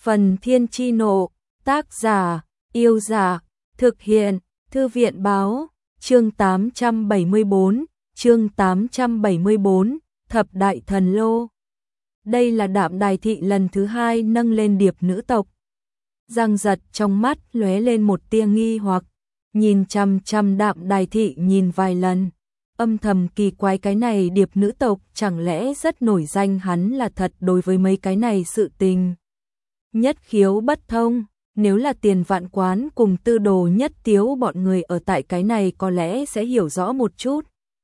Phần Thiên Chi Nộ, tác giả, Yêu Giả, thực hiện, Thư viện Báo, chương 874, Thập Đại Thần Lô. Đây là Đạm Đài Thị lần thứ hai nâng lên điệp nữ tộc. Giang Giật trong mắt lóe lên một tia nghi hoặc, nhìn chằm chằm Đạm Đài Thị nhìn vài lần, âm thầm kỳ quái cái này điệp nữ tộc chẳng lẽ rất nổi danh, hắn là thật đối với mấy cái này sự tình nhất khiếu bất thông. Nếu là Tiền Vạn Quán cùng Tư Đồ Nhất Tiếu bọn người ở tại cái này có lẽ sẽ hiểu rõ một chút.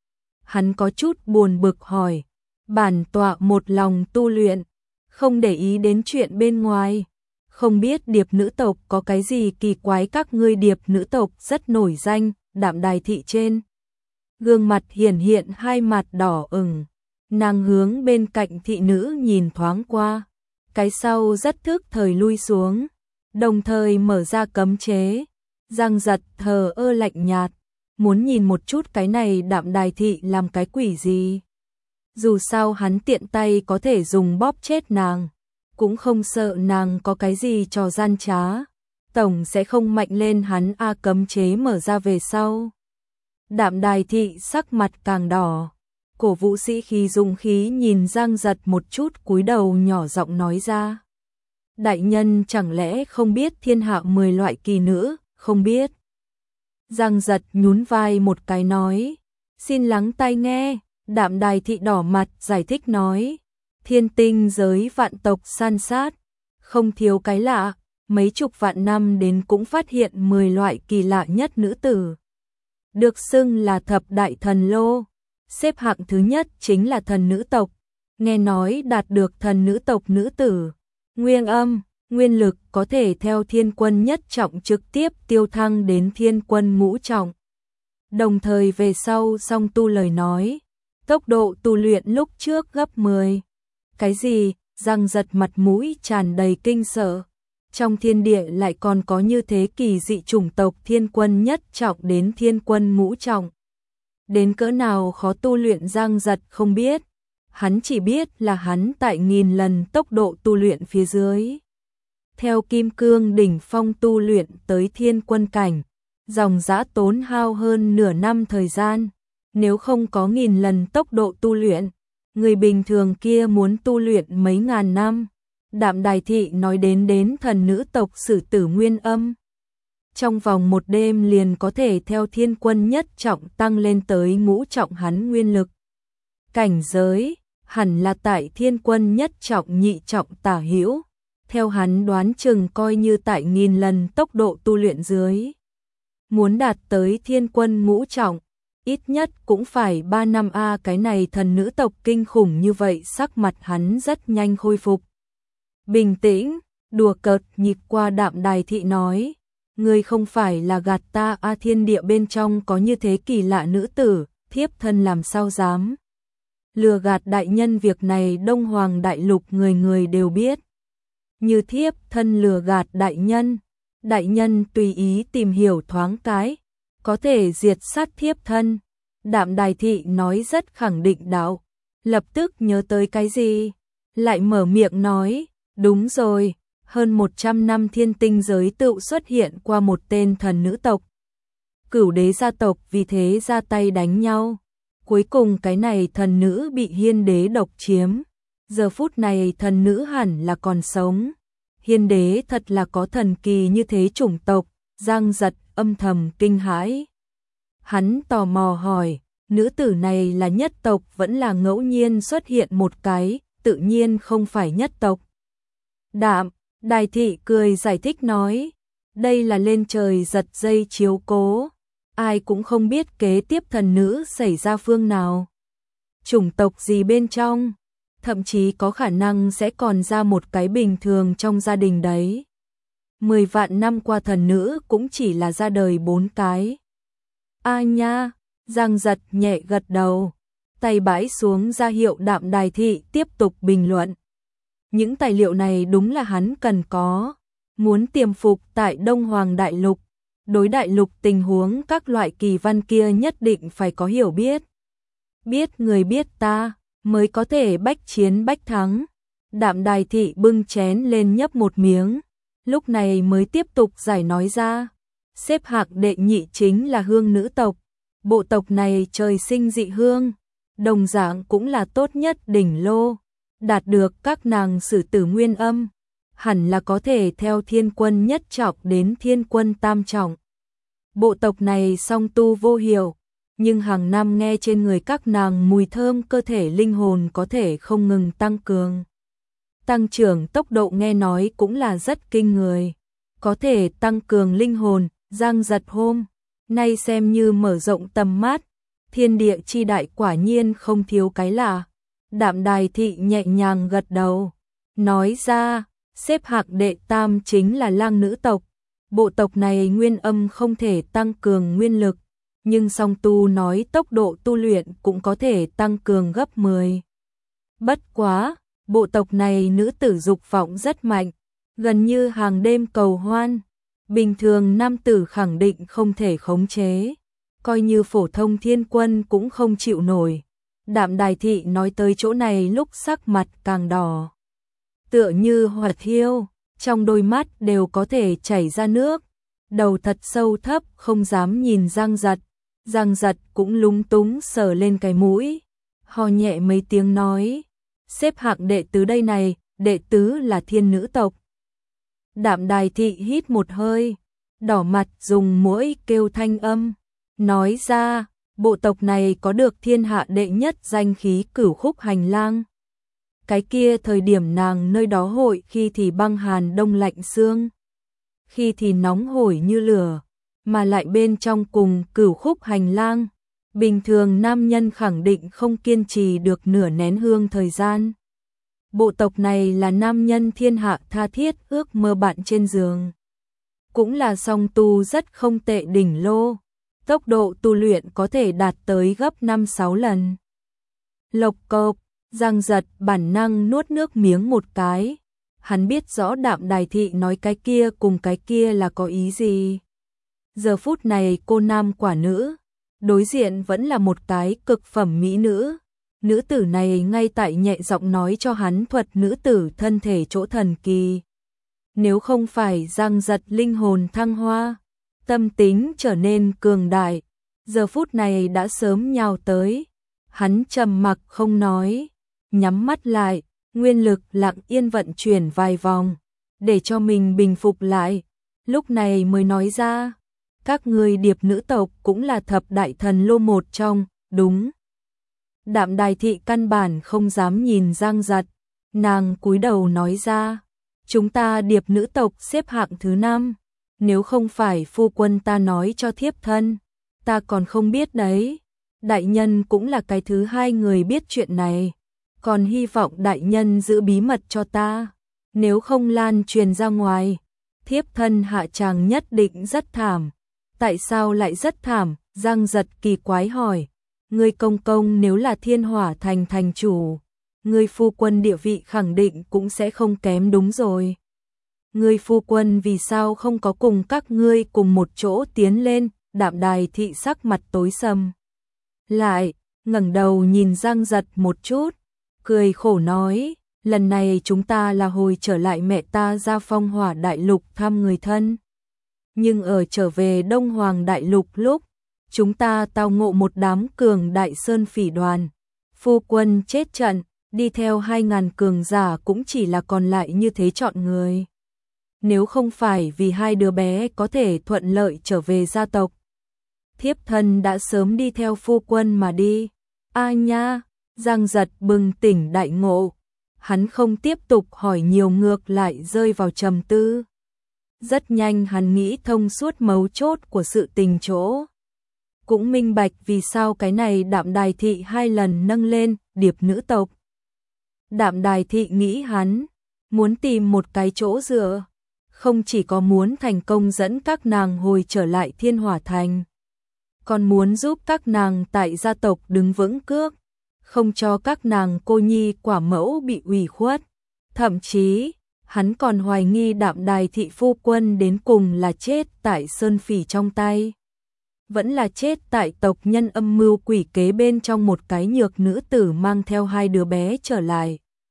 Hắn có chút buồn bực hỏi, bản tọa một lòng tu luyện, không để ý đến chuyện bên ngoài, không biết điệp nữ tộc có cái gì kỳ quái. Các ngươi điệp nữ tộc rất nổi danh. Đạm Đài Thị trên gương mặt hiển hiện hai mặt đỏ ửng, nàng hướng bên cạnh thị nữ nhìn thoáng qua, cái sau rất thức thời lui xuống, đồng thời mở ra cấm chế. Giang Giật thờ ơ lạnh nhạt, muốn nhìn một chút cái này Đạm Đài Thị làm cái quỷ gì. Dù sao hắn tiện tay có thể dùng bóp chết nàng, cũng không sợ nàng có cái gì trò gian trá, tổng sẽ không mạnh lên hắn a. Cấm chế mở ra về sau, Đạm Đài Thị sắc mặt càng đỏ, cổ vũ sĩ khí dùng khí nhìn Giang Giật một chút, cúi đầu nhỏ giọng nói ra, đại nhân chẳng lẽ không biết thiên hạ 10 loại kỳ nữ, không biết. Giang Giật nhún vai một cái nói, xin lắng tai nghe. Đạm Đài Thị đỏ mặt giải thích nói, thiên tinh giới vạn tộc san sát, không thiếu cái lạ, mấy chục vạn năm đến cũng phát hiện 10 loại kỳ lạ nhất nữ tử, được xưng là thập đại thần lô. Xếp hạng thứ nhất chính là thần nữ tộc, nghe nói đạt được thần nữ tộc nữ tử, nguyên âm, nguyên lực có thể theo thiên quân nhất trọng trực tiếp tiêu thăng đến thiên quân ngũ trọng. Đồng thời về sau song tu lời nói, tốc độ tu luyện lúc trước gấp 10. Cái gì? Giang Giật mặt mũi tràn đầy kinh sợ. Trong thiên địa lại còn có như thế kỳ dị chủng tộc, thiên quân nhất trọng đến thiên quân ngũ trọng. Đến cỡ nào khó tu luyện Giang Giật không biết. Hắn chỉ biết là hắn tại 1000 lần tốc độ tu luyện phía dưới. Theo kim cương đỉnh phong tu luyện tới thiên quân cảnh, dòng dã tốn hao hơn nửa năm thời gian. Nếu không có 1000 lần tốc độ tu luyện, người bình thường kia muốn tu luyện mấy ngàn năm. Đạm Đài Thị nói đến thần nữ tộc sử tử nguyên âm, trong vòng một đêm liền có thể theo thiên quân nhất trọng tăng lên tới ngũ trọng. Hắn nguyên lực cảnh giới hẳn là tại thiên quân nhất trọng nhị trọng tả hữu. Theo hắn đoán chừng coi như tại 1000 lần tốc độ tu luyện dưới, muốn đạt tới thiên quân ngũ trọng, ít nhất cũng phải 3 năm a. Cái này thần nữ tộc kinh khủng như vậy. Sắc mặt hắn rất nhanh khôi phục bình tĩnh, đùa cợt nhịp qua Đạm Đài Thị nói, ngươi không phải là gạt ta a? Thiên địa bên trong có như thế kỳ lạ nữ tử, thiếp thân làm sao dám lừa gạt đại nhân. Việc này Đông Hoàng đại lục người người đều biết, như thiếp thân lừa gạt đại nhân tùy ý tìm hiểu thoáng cái, có thể diệt sát thiếp thân. Đạm Đài Thị nói rất khẳng định đạo, lập tức nhớ tới cái gì, lại mở miệng nói, đúng rồi, hơn 100 năm thiên tinh giới tự xuất hiện qua một tên thần nữ tộc. Cửu đế gia tộc vì thế ra tay đánh nhau, cuối cùng cái này thần nữ bị Hiên đế độc chiếm. Giờ phút này thần nữ hẳn là còn sống. Hiên đế thật là có thần kỳ như thế chủng tộc. Giang Giật âm thầm kinh hãi. Hắn tò mò hỏi, nữ tử này là nhất tộc vẫn là ngẫu nhiên xuất hiện một cái? Tự nhiên không phải nhất tộc. Đạm Đài Thị cười giải thích nói, đây là lên trời giật dây chiếu cố, ai cũng không biết kế tiếp thần nữ xảy ra phương nào, chủng tộc gì bên trong, thậm chí có khả năng sẽ còn ra một cái bình thường trong gia đình đấy. 10 vạn năm qua thần nữ cũng chỉ là ra đời 4 cái. A nha. Giang Giật nhẹ gật đầu, tay bãi xuống ra hiệu Đạm Đài Thị tiếp tục bình luận. Những tài liệu này đúng là hắn cần có, muốn tiềm phục tại Đông Hoàng đại lục, đối đại lục tình huống các loại kỳ văn kia nhất định phải có hiểu biết. Biết người biết ta, mới có thể bách chiến bách thắng. Đạm Đài thị bưng chén lên nhấp một miếng, lúc này mới tiếp tục giải nói ra. Xếp hạng đệ nhị chính là hương nữ tộc, bộ tộc này trời sinh dị hương, đồng dạng cũng là tốt nhất đỉnh lô, đạt được các nàng sử tử nguyên âm, hẳn là có thể theo thiên quân nhất trọng đến thiên quân tam trọng. Bộ tộc này song tu vô hiệu, nhưng hàng năm nghe trên người các nàng mùi thơm cơ thể linh hồn có thể không ngừng tăng cường. Tăng trưởng tốc độ nghe nói cũng là rất kinh người, có thể tăng cường linh hồn. Giang Giật hôm nay xem như mở rộng tầm mắt, thiên địa chi đại quả nhiên không thiếu cái lạ. Đạm Đài thị nhẹ nhàng gật đầu, nói ra, xếp hạng đệ tam chính là lang nữ tộc. Bộ tộc này nguyên âm không thể tăng cường nguyên lực, nhưng song tu nói tốc độ tu luyện cũng có thể tăng cường gấp 10. Bất quá, bộ tộc này nữ tử dục vọng rất mạnh, gần như hàng đêm cầu hoan. Bình thường nam tử khẳng định không thể khống chế, coi như phổ thông thiên quân cũng không chịu nổi. Đạm Đài thị nói tới chỗ này lúc sắc mặt càng đỏ, tựa như hoạt thiêu, trong đôi mắt đều có thể chảy ra nước, đầu thật sâu thấp không dám nhìn Giang Giật. Giang Giật cũng lúng túng sờ lên cái mũi, ho nhẹ mấy tiếng nói, xếp hạng đệ tứ đây này, đệ tứ là thiên nữ tộc. Đạm Đài thị hít một hơi, đỏ mặt dùng mũi kêu thanh âm, nói ra, bộ tộc này có được thiên hạ đệ nhất danh khí Cửu Khúc Hành Lang. Cái kia thời điểm nàng nơi đó hội khi thì băng hàn đông lạnh xương, khi thì nóng hổi như lửa, mà lại bên trong cùng Cửu Khúc Hành Lang, bình thường nam nhân khẳng định không kiên trì được nửa nén hương thời gian. Bộ tộc này là nam nhân thiên hạ tha thiết ước mơ bạn trên giường. Cũng là song tu rất không tệ đỉnh lô, tốc độ tu luyện có thể đạt tới gấp 5-6 lần. Lộc cộc, Giang Giật bản năng nuốt nước miếng một cái, hắn biết rõ Đạm Đài thị nói cái kia cùng cái kia là có ý gì. Giờ phút này cô nam quả nữ, đối diện vẫn là một cái cực phẩm mỹ nữ. Nữ tử này ngay tại nhẹ giọng nói cho hắn thuật nữ tử thân thể chỗ thần kỳ. Nếu không phải Giang Giật linh hồn thăng hoa, tâm tính trở nên cường đại, giờ phút này đã sớm nhào tới. Hắn trầm mặc không nói, nhắm mắt lại, nguyên lực lặng yên vận chuyển vài vòng, để cho mình bình phục lại. Lúc này mới nói ra, các ngươi Điệp nữ tộc cũng là thập đại thần lô một trong, đúng. Đạm Đài thị căn bản không dám nhìn Giang Giật, nàng cúi đầu nói ra, chúng ta Điệp nữ tộc xếp hạng thứ 5, nếu không phải phu quân ta nói cho thiếp thân, ta còn không biết đấy. Đại nhân cũng là cái thứ 2 người biết chuyện này, còn hy vọng đại nhân giữ bí mật cho ta, nếu không lan truyền ra ngoài, thiếp thân hạ tràng nhất định rất thảm. Tại sao lại rất thảm? Giang Giật kỳ quái hỏi. Ngươi công công nếu là Thiên Hỏa thành thành chủ, ngươi phu quân địa vị khẳng định cũng sẽ không kém đúng rồi. Ngươi phu quân vì sao không có cùng các ngươi cùng một chỗ tiến lên? Đạm Đài thị sắc mặt tối sầm lại, ngẩng đầu nhìn Giang Giật một chút, cười khổ nói, lần này chúng ta là hồi trở lại mẹ ta ra Phong Hỏa đại lục thăm người thân. Nhưng ở trở về Đông Hoàng đại lục lúc, chúng ta tao ngộ một đám cường đại sơn phỉ đoàn. Phu quân chết trận, đi theo 2000 cường giả cũng chỉ là còn lại như thế chọn người. Nếu không phải vì 2 đứa bé có thể thuận lợi trở về gia tộc, thiếp thân đã sớm đi theo phu quân mà đi. A nha, Giang Giật bừng tỉnh đại ngộ, hắn không tiếp tục hỏi nhiều ngược lại rơi vào trầm tư. Rất nhanh hắn nghĩ thông suốt mấu chốt của sự tình chỗ. Cũng minh bạch vì sao cái này Đạm Đài thị 2 lần nâng lên Điệp nữ tộc. Đạm Đài thị nghĩ hắn muốn tìm một cái chỗ dựa, không chỉ có muốn thành công dẫn các nàng hồi trở lại Thiên Hỏa thành, còn muốn giúp các nàng tại gia tộc đứng vững cước, không cho các nàng cô nhi quả mẫu bị ủy khuất. Thậm chí, hắn còn hoài nghi Đạm Đài thị phu quân đến cùng là chết tại sơn phỉ trong tay, vẫn là chết tại tộc nhân âm mưu quỷ kế bên trong một cái nhược nữ tử mang theo 2 đứa bé trở lại.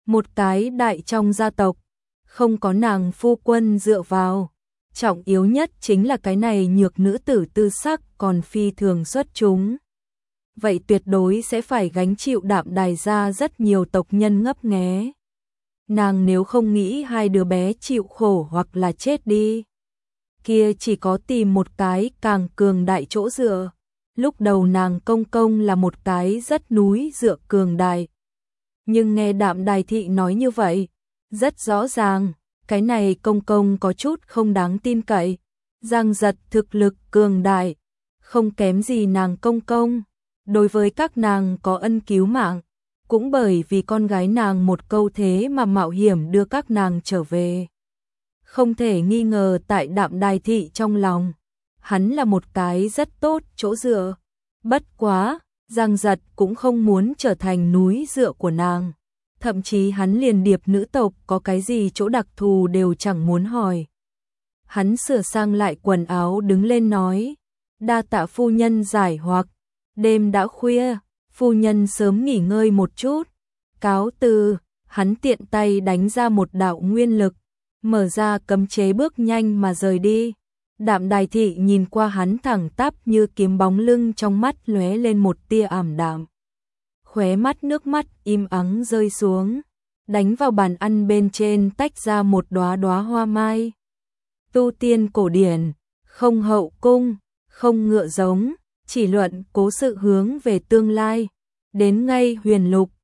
một cái đại trong gia tộc, không có nàng phu quân dựa vào. Trọng yếu nhất chính là cái này nhược nữ tử tư sắc còn phi thường xuất chúng. Vậy tuyệt đối sẽ phải gánh chịu Đạm Đài gia rất nhiều tộc nhân ngấp nghé. Nàng nếu không nghĩ hai đứa bé chịu khổ hoặc là chết đi, kia chỉ có tìm một cái càng cường đại chỗ dựa. Lúc đầu nàng công công là một cái rất núi dựa cường đại. Nhưng nghe Đạm Đài thị nói như vậy, rất rõ ràng, cái này công công có chút không đáng tin cậy. Giang Giật thực lực cường đại, không kém gì nàng công công. Đối với các nàng có ân cứu mạng, cũng bởi vì con gái nàng một câu thế mà mạo hiểm đưa các nàng trở về. Không thể nghi ngờ tại Đạm Đài thị trong lòng, hắn là một cái rất tốt chỗ dựa. Bất quá, Giang Giật cũng không muốn trở thành núi dựa của nàng. Thậm chí hắn liền điệp nữ tộc có cái gì chỗ đặc thù đều chẳng muốn hỏi. Hắn sửa sang lại quần áo đứng lên nói, đa tạ phu nhân giải hoặc, đêm đã khuya, phu nhân sớm nghỉ ngơi một chút. Cáo từ, hắn tiện tay đánh ra một đạo nguyên lực, mở ra cấm chế bước nhanh mà rời đi. Đạm Đài thị nhìn qua hắn thẳng tắp như kiếm bóng lưng, trong mắt lóe lên một tia ảm đạm. Khóe mắt nước mắt im ắng rơi xuống, đánh vào bàn ăn bên trên tách ra một đóa đóa hoa mai. Tu tiên cổ điển, không hậu cung, không ngựa giống, chỉ luận cố sự hướng về tương lai. Đến ngay huyền lục,